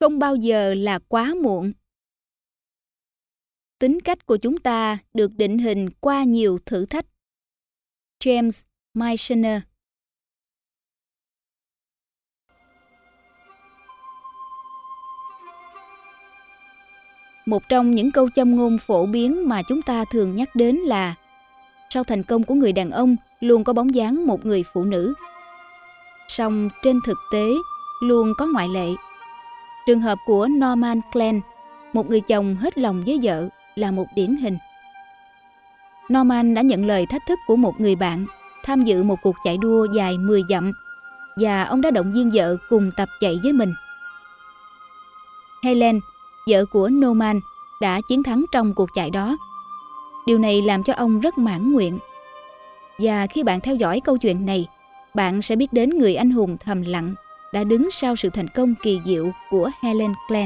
Không bao giờ là quá muộn. Tính cách của chúng ta được định hình qua nhiều thử thách. James Michener. Một trong những câu châm ngôn phổ biến mà chúng ta thường nhắc đến là sau thành công của người đàn ông luôn có bóng dáng một người phụ nữ. Song trên thực tế luôn có ngoại lệ. Trường hợp của Norman Glenn, một người chồng hết lòng với vợ, là một điển hình. Norman đã nhận lời thách thức của một người bạn tham dự một cuộc chạy đua dài 10 dặm và ông đã động viên vợ cùng tập chạy với mình. Helen, vợ của Norman, đã chiến thắng trong cuộc chạy đó. Điều này làm cho ông rất mãn nguyện. Và khi bạn theo dõi câu chuyện này, bạn sẽ biết đến người anh hùng thầm lặng đã đứng sau sự thành công kỳ diệu của Helen Glenn.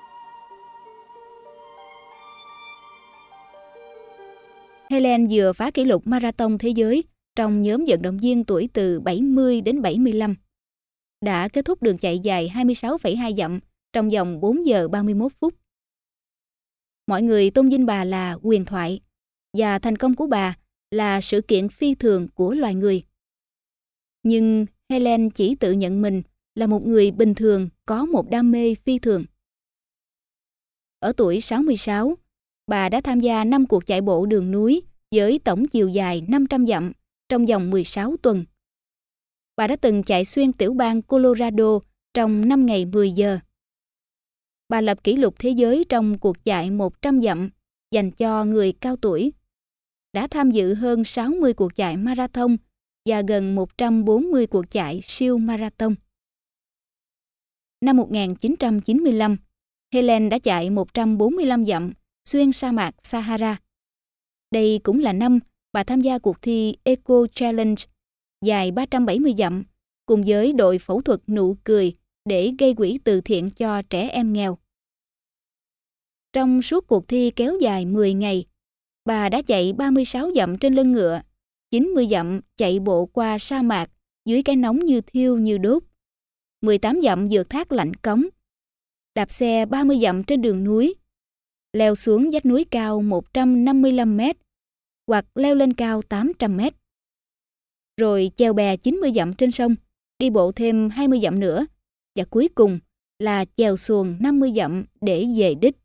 Helen vừa phá kỷ lục marathon thế giới trong nhóm vận động viên tuổi từ 70 đến 75, đã kết thúc đường chạy dài 26,2 dặm trong vòng 4 giờ 31 phút. Mọi người tôn vinh bà là huyền thoại, và thành công của bà là sự kiện phi thường của loài người. Nhưng Helen chỉ tự nhận mình là một người bình thường có một đam mê phi thường. Ở tuổi 66, bà đã tham gia 5 cuộc chạy bộ đường núi với tổng chiều dài 500 dặm trong vòng 16 tuần. Bà đã từng chạy xuyên tiểu bang Colorado trong 5 ngày 10 giờ. Bà lập kỷ lục thế giới trong cuộc chạy 100 dặm dành cho người cao tuổi. Đã tham dự hơn 60 cuộc chạy marathon và gần 140 cuộc chạy siêu marathon. Năm 1995, Helen đã chạy 145 dặm xuyên sa mạc Sahara. Đây cũng là năm bà tham gia cuộc thi Eco Challenge dài 370 dặm cùng với đội phẫu thuật nụ cười để gây quỹ từ thiện cho trẻ em nghèo. Trong suốt cuộc thi kéo dài 10 ngày, bà đã chạy 36 dặm trên lưng ngựa, 90 dặm chạy bộ qua sa mạc dưới cái nóng như thiêu như đốt, 18 dặm vượt thác lạnh cống, đạp xe 30 dặm trên đường núi, leo xuống vách núi cao 155 mét hoặc leo lên cao 800 mét. Rồi chèo bè 90 dặm trên sông, đi bộ thêm 20 dặm nữa, và cuối cùng là chèo xuồng 50 dặm để về đích.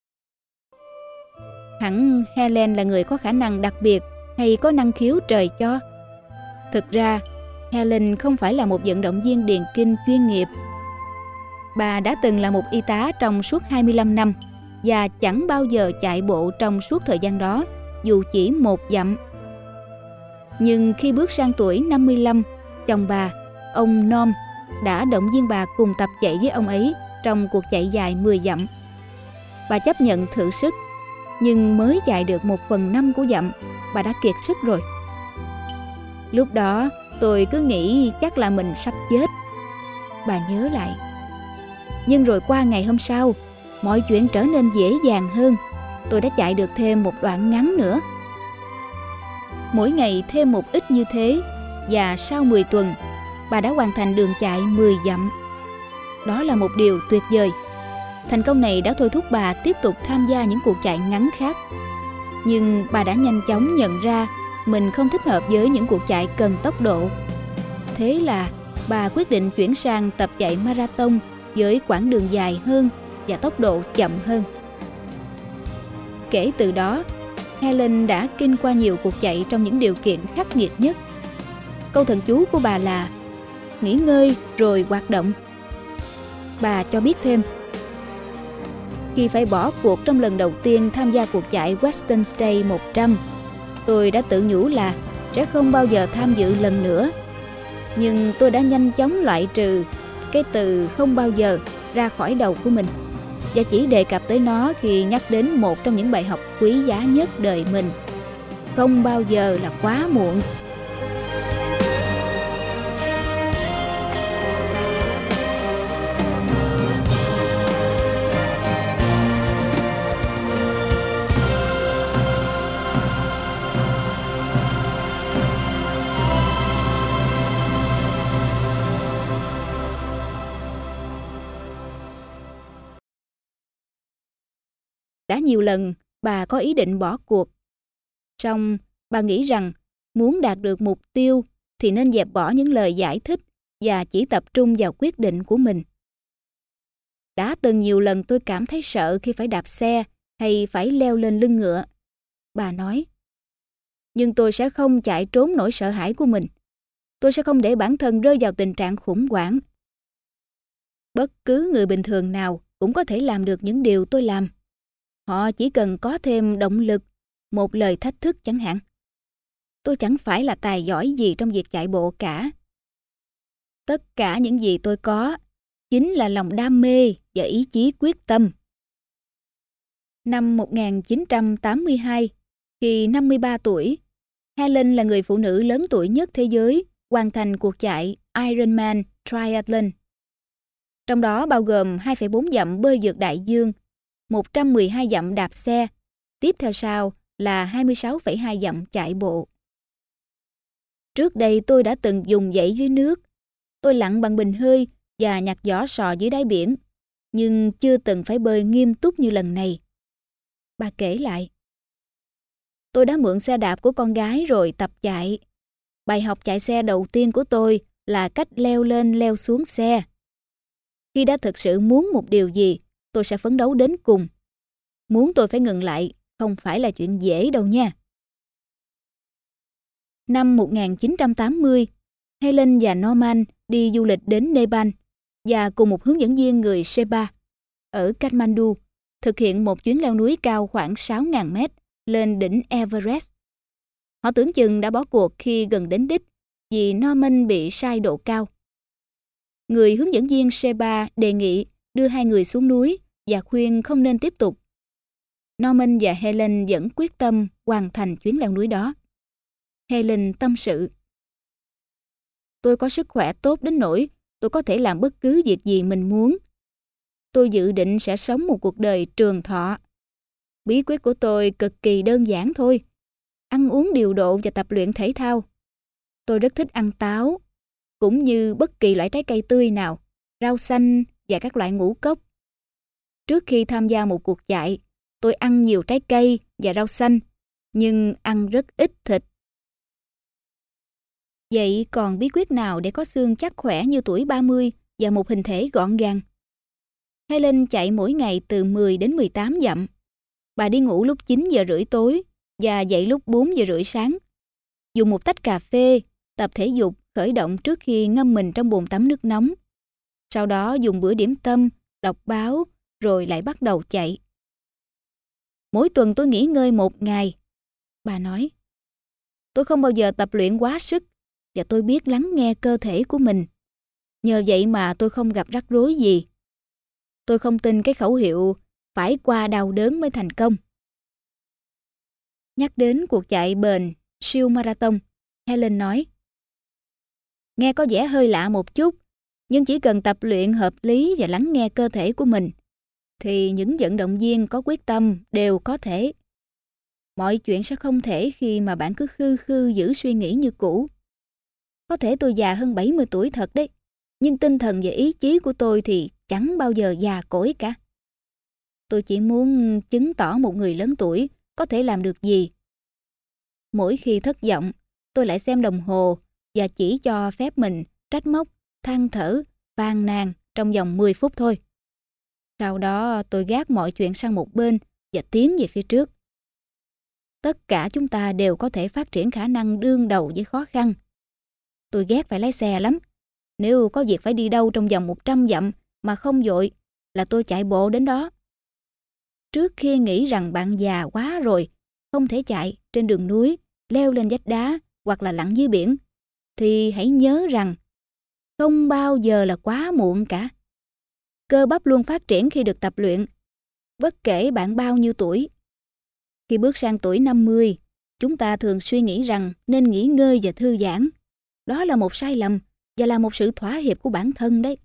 Hẳn Helen là người có khả năng đặc biệt hay có năng khiếu trời cho? Thực ra, Helen không phải là một vận động viên điền kinh chuyên nghiệp. Bà đã từng là một y tá trong suốt 25 năm và chẳng bao giờ chạy bộ trong suốt thời gian đó, dù chỉ 1 dặm. Nhưng khi bước sang tuổi 55, chồng bà, ông Norm, đã động viên bà cùng tập chạy với ông ấy trong cuộc chạy dài 10 dặm. Bà chấp nhận thử sức, nhưng mới chạy được 1/5 của dặm, bà đã kiệt sức rồi. Lúc đó, tôi cứ nghĩ chắc là mình sắp chết. Bà nhớ lại. Nhưng rồi qua ngày hôm sau, mọi chuyện trở nên dễ dàng hơn. Tôi đã chạy được thêm một đoạn ngắn nữa. Mỗi ngày thêm một ít như thế, và sau 10 tuần, bà đã hoàn thành đường chạy 10 dặm. Đó là một điều tuyệt vời. Thành công này đã thôi thúc bà tiếp tục tham gia những cuộc chạy ngắn khác. Nhưng bà đã nhanh chóng nhận ra mình không thích hợp với những cuộc chạy cần tốc độ. Thế là bà quyết định chuyển sang tập chạy marathon với quãng đường dài hơn và tốc độ chậm hơn. Kể từ đó, Helen đã kinh qua nhiều cuộc chạy trong những điều kiện khắc nghiệt nhất. Câu thần chú của bà là nghỉ ngơi rồi hoạt động. Bà cho biết thêm, khi phải bỏ cuộc trong lần đầu tiên tham gia cuộc chạy Western States 100, tôi đã tự nhủ là sẽ không bao giờ tham dự lần nữa. Nhưng tôi đã nhanh chóng loại trừ cái từ không bao giờ ra khỏi đầu của mình, và chỉ đề cập tới nó khi nhắc đến một trong những bài học quý giá nhất đời mình. Không bao giờ là quá muộn. Đã nhiều lần bà có ý định bỏ cuộc. Song bà nghĩ rằng muốn đạt được mục tiêu thì nên dẹp bỏ những lời giải thích và chỉ tập trung vào quyết định của mình. Đã từng nhiều lần tôi cảm thấy sợ khi phải đạp xe hay phải leo lên lưng ngựa. Bà nói, nhưng tôi sẽ không chạy trốn nỗi sợ hãi của mình. Tôi sẽ không để bản thân rơi vào tình trạng khủng hoảng. Bất cứ người bình thường nào cũng có thể làm được những điều tôi làm. Họ chỉ cần có thêm động lực, một lời thách thức chẳng hạn. Tôi chẳng phải là tài giỏi gì trong việc chạy bộ cả. Tất cả những gì tôi có chính là lòng đam mê và ý chí quyết tâm. Năm 1982, khi 53 tuổi, Helen là người phụ nữ lớn tuổi nhất thế giới hoàn thành cuộc chạy Ironman Triathlon. Trong đó bao gồm 2,4 dặm bơi vượt đại dương, 112 dặm đạp xe, tiếp theo sau là 26,2 dặm chạy bộ. Trước đây tôi đã từng dùng dãy dưới nước. Tôi lặn bằng bình hơi và nhặt vỏ sò dưới đáy biển, nhưng chưa từng phải bơi nghiêm túc như lần này. Bà kể lại. Tôi đã mượn xe đạp của con gái rồi tập chạy. Bài học chạy xe đầu tiên của tôi là cách leo lên leo xuống xe. Khi đã thực sự muốn một điều gì, tôi sẽ phấn đấu đến cùng. Muốn tôi phải ngừng lại không phải là chuyện dễ đâu nha. Năm 1980, Helen và Norman đi du lịch đến Nepal và cùng một hướng dẫn viên người Sherpa ở Kathmandu thực hiện một chuyến leo núi cao khoảng 6.000 mét lên đỉnh Everest. Họ tưởng chừng đã bỏ cuộc khi gần đến đích vì Norman bị sai độ cao. Người hướng dẫn viên Sherpa đề nghị đưa hai người xuống núi và khuyên không nên tiếp tục. Norman và Helen vẫn quyết tâm hoàn thành chuyến leo núi đó. Helen tâm sự. Tôi có sức khỏe tốt đến nỗi tôi có thể làm bất cứ việc gì mình muốn. Tôi dự định sẽ sống một cuộc đời trường thọ. Bí quyết của tôi cực kỳ đơn giản thôi. Ăn uống điều độ và tập luyện thể thao. Tôi rất thích ăn táo, cũng như bất kỳ loại trái cây tươi nào, rau xanh và các loại ngũ cốc. Trước khi tham gia một cuộc chạy, tôi ăn nhiều trái cây và rau xanh, nhưng ăn rất ít thịt. Vậy còn bí quyết nào để có xương chắc khỏe như tuổi 30 và một hình thể gọn gàng? Helen chạy mỗi ngày từ 10 đến 18 dặm. Bà đi ngủ lúc 9 giờ rưỡi tối và dậy lúc 4 giờ rưỡi sáng. Dùng một tách cà phê, tập thể dục, khởi động trước khi ngâm mình trong bồn tắm nước nóng. Sau đó dùng bữa điểm tâm, đọc báo, rồi lại bắt đầu chạy. Mỗi tuần tôi nghỉ ngơi một ngày. Bà nói, tôi không bao giờ tập luyện quá sức và tôi biết lắng nghe cơ thể của mình. Nhờ vậy mà tôi không gặp rắc rối gì. Tôi không tin cái khẩu hiệu phải qua đau đớn mới thành công. Nhắc đến cuộc chạy bền siêu marathon, Helen nói, nghe có vẻ hơi lạ một chút, nhưng chỉ cần tập luyện hợp lý và lắng nghe cơ thể của mình, thì những vận động viên có quyết tâm đều có thể. Mọi chuyện sẽ không thể khi mà bạn cứ khư khư giữ suy nghĩ như cũ. Có thể tôi già hơn 70 tuổi thật đấy, nhưng tinh thần và ý chí của tôi thì chẳng bao giờ già cỗi cả. Tôi chỉ muốn chứng tỏ một người lớn tuổi có thể làm được gì. Mỗi khi thất vọng, tôi lại xem đồng hồ và chỉ cho phép mình trách móc, than thở, phàn nàn trong vòng 10 phút thôi. Sau đó tôi gác mọi chuyện sang một bên và tiến về phía trước. Tất cả chúng ta đều có thể phát triển khả năng đương đầu với khó khăn. Tôi ghét phải lái xe lắm. Nếu có việc phải đi đâu trong vòng 100 dặm mà không vội là tôi chạy bộ đến đó. Trước khi nghĩ rằng bạn già quá rồi, không thể chạy trên đường núi, leo lên vách đá hoặc là lặn dưới biển, thì hãy nhớ rằng không bao giờ là quá muộn cả. Cơ bắp luôn phát triển khi được tập luyện, bất kể bạn bao nhiêu tuổi. Khi bước sang tuổi 50, chúng ta thường suy nghĩ rằng nên nghỉ ngơi và thư giãn. Đó là một sai lầm và là một sự thỏa hiệp của bản thân đấy.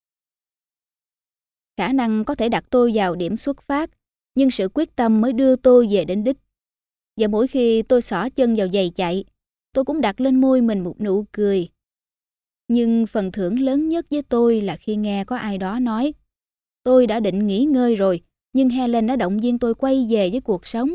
Khả năng có thể đặt tôi vào điểm xuất phát, nhưng sự quyết tâm mới đưa tôi về đến đích. Và mỗi khi tôi xỏ chân vào giày chạy, tôi cũng đặt lên môi mình một nụ cười. Nhưng phần thưởng lớn nhất với tôi là khi nghe có ai đó nói, tôi đã định nghỉ ngơi rồi, nhưng Helen đã động viên tôi quay về với cuộc sống.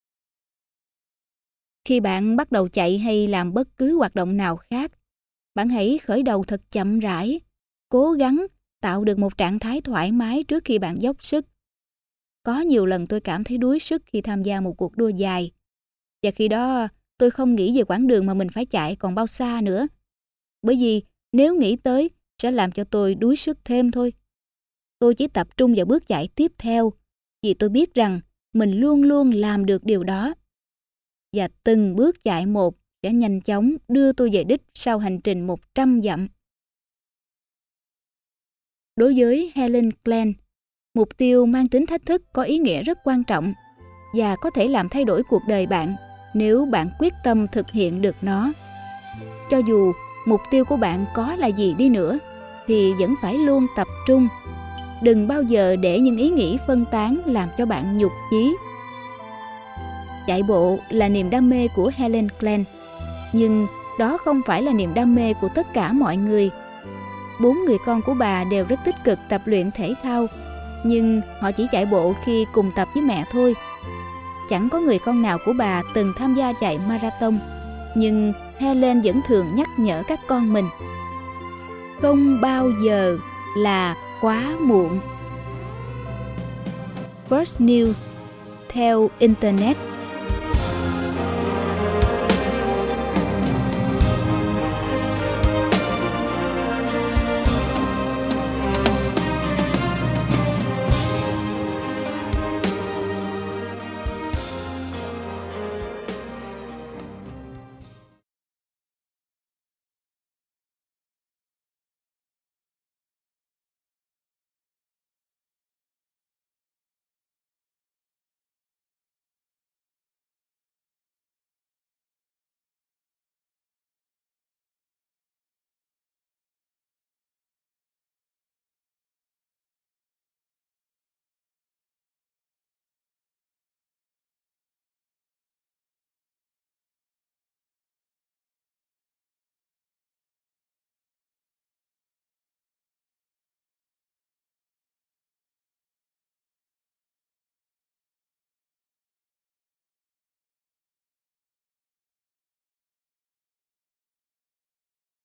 Khi bạn bắt đầu chạy hay làm bất cứ hoạt động nào khác, bạn hãy khởi đầu thật chậm rãi, cố gắng tạo được một trạng thái thoải mái trước khi bạn dốc sức. Có nhiều lần tôi cảm thấy đuối sức khi tham gia một cuộc đua dài, và khi đó tôi không nghĩ về quãng đường mà mình phải chạy còn bao xa nữa. Bởi vì nếu nghĩ tới sẽ làm cho tôi đuối sức thêm thôi. Tôi chỉ tập trung vào bước chạy tiếp theo, vì tôi biết rằng mình luôn luôn làm được điều đó. Và từng bước chạy một sẽ nhanh chóng đưa tôi về đích sau hành trình 100 dặm. Đối với Helen Glenn, mục tiêu mang tính thách thức có ý nghĩa rất quan trọng và có thể làm thay đổi cuộc đời bạn nếu bạn quyết tâm thực hiện được nó. Cho dù mục tiêu của bạn có là gì đi nữa, thì vẫn phải luôn tập trung. Đừng bao giờ để những ý nghĩ phân tán làm cho bạn nhụt chí. Chạy bộ là niềm đam mê của Helen Glenn, nhưng đó không phải là niềm đam mê của tất cả mọi người. 4 người con của bà đều rất tích cực tập luyện thể thao, nhưng họ chỉ chạy bộ khi cùng tập với mẹ thôi. Chẳng có người con nào của bà từng tham gia chạy marathon, nhưng Helen vẫn thường nhắc nhở các con mình: không bao giờ là quá muộn. First News theo Internet.